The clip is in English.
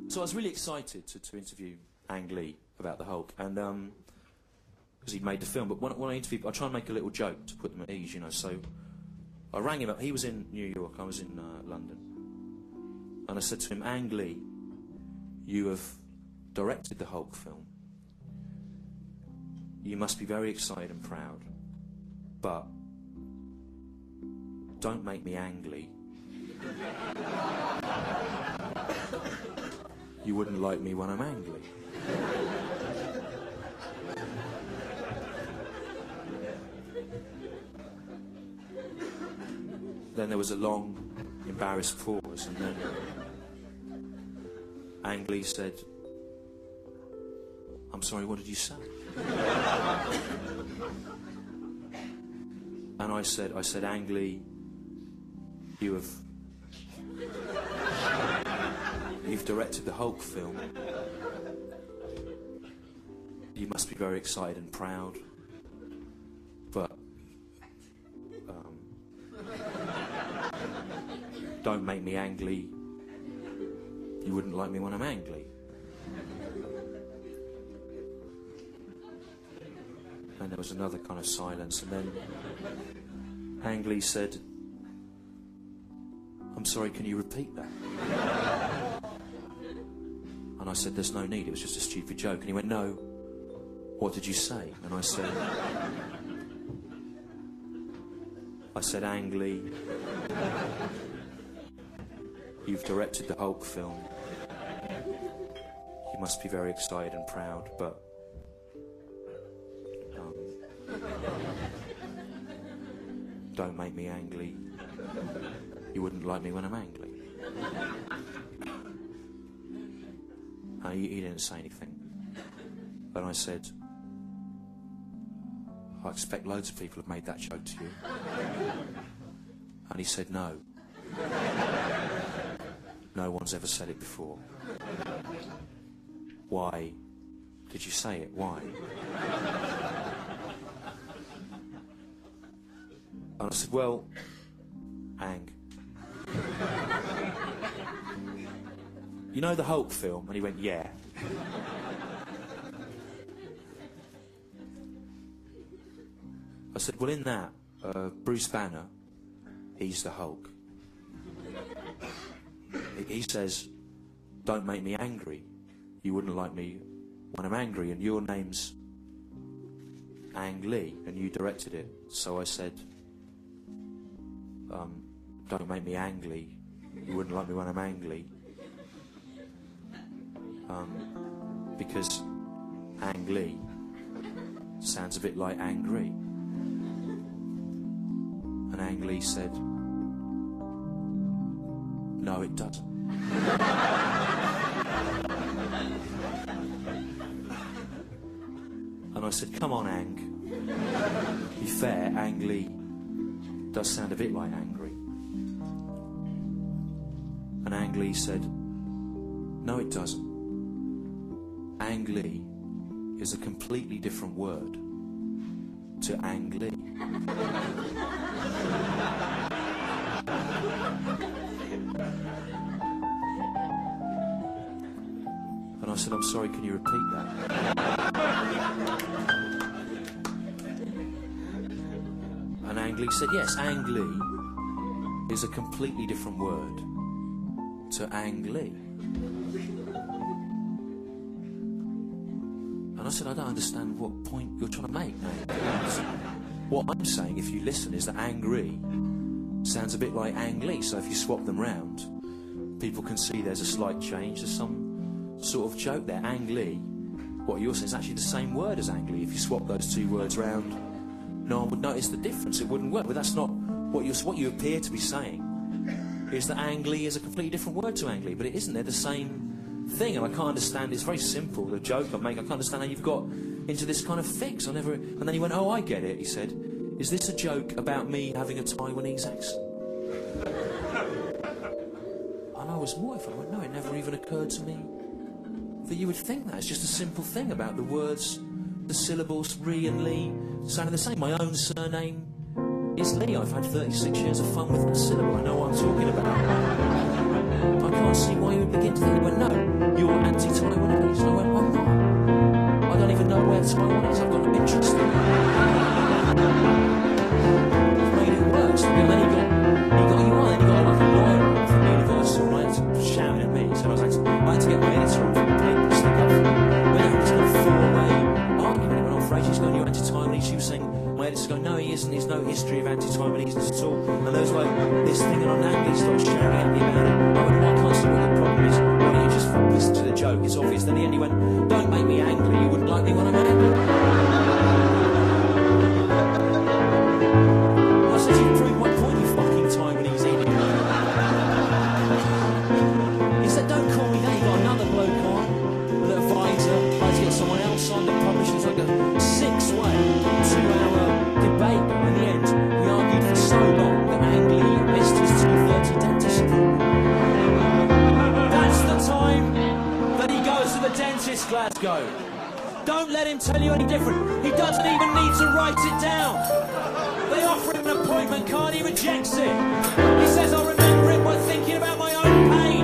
So I was really excited to interview Ang Lee about the Hulk, and because he'd made the film. But when I interviewed, I try and make a little joke to put them at ease, you know. So I rang him up. He was in New York. I was in London, and I said to him, Ang Lee, you have directed the Hulk film. You must be very excited and proud, but don't make me Ang Lee. You wouldn't like me when I'm angry. Then there was a long, embarrassed pause, and then Ang Lee said, I'm sorry, what did you say? And I said, Ang Lee, you've directed the Hulk film. You must be very excited and proud, but don't make me angry. You wouldn't like me when I'm angry. And there was another kind of silence, and then Ang Lee said, I'm sorry, can you repeat that? And I said, there's no need, it was just a stupid joke. And he went, no, what did you say? And I said, Ang Lee, you've directed the Hulk film. You must be very excited and proud, but don't make me angry. You wouldn't like me when I'm angry. He didn't say anything. But I said, I expect loads of people have made that joke to you. And he said, no. No one's ever said it before. Why did you say it? Why? And I said, well, Ang, you know the Hulk film? And he went, yeah. I said, well, in that, Bruce Banner, he's the Hulk. He says, don't make me angry. You wouldn't like me when I'm angry. And your name's Ang Lee, and you directed it. So I said, don't make me angry. You wouldn't like me when I'm angry. Because Ang Lee sounds a bit like angry. And Ang Lee said, no, it doesn't. And I said, come on, Ang. Be fair, Ang Lee does sound a bit like angry. And Ang Lee said, no, it doesn't. Ang Lee is a completely different word to Ang Lee. And I said, I'm sorry, can you repeat that? And Ang Lee said, yes, Ang Lee is a completely different word to Ang Lee. And I said, I don't understand what point you're trying to make now. What I'm saying, if you listen, is that angry sounds a bit like Ang Lee. So if you swap them round, people can see there's a slight change. There's some sort of joke there. Ang Lee, what you're saying is actually the same word as Ang Lee. If you swap those two words round, no one would notice the difference. It wouldn't work. But that's not what you appear to be saying, is that Ang Lee is a completely different word to Ang Lee. But it isn't. They're the same thing, and I can't understand. It's very simple, the joke I make. I can't understand how you've got into this kind of fix. And then he went, oh, I get it. He said, is this a joke about me having a Taiwanese accent? And I was mortified. I went, no, it never even occurred to me that you would think that. It's just a simple thing about the words, the syllables, Ree and Lee, sounding the same. My own surname is Lee. I've had 36 years of fun with that syllable. I know what I'm talking about. I can't see why you would begin to think, but no, you're to get my editor on from the paper to stick up for me. But yeah, it's got a four-way argument. It went on for ages. He's going, you're anti-Taiwanese. She was saying, my editor's going, no, he isn't. There's no history of anti-Taiwaneseness at all. And there was like this thing, and on Angley started shouting at me about it. I went, well, I can't see what the problem is. Why don't you just listen to the joke? It's obvious. Then he went, don't make me angry. You wouldn't like me when I'm angry. I said, you proved my point, you fucking Taiwanese idiot. He said, don't call me that. You got another bloke on, an advisor. I had to get someone else on. The publisher's like a 6-way, 2-hour debate. In the end, we argued for so long that Angley missed his 2:30 dentist appointment. That's the time that he goes to the dentist, Glasgow. Don't let him tell you any different. He doesn't even need to write it down. They offer him an appointment card, he rejects it. He says, I'll remember it by thinking about my own pain.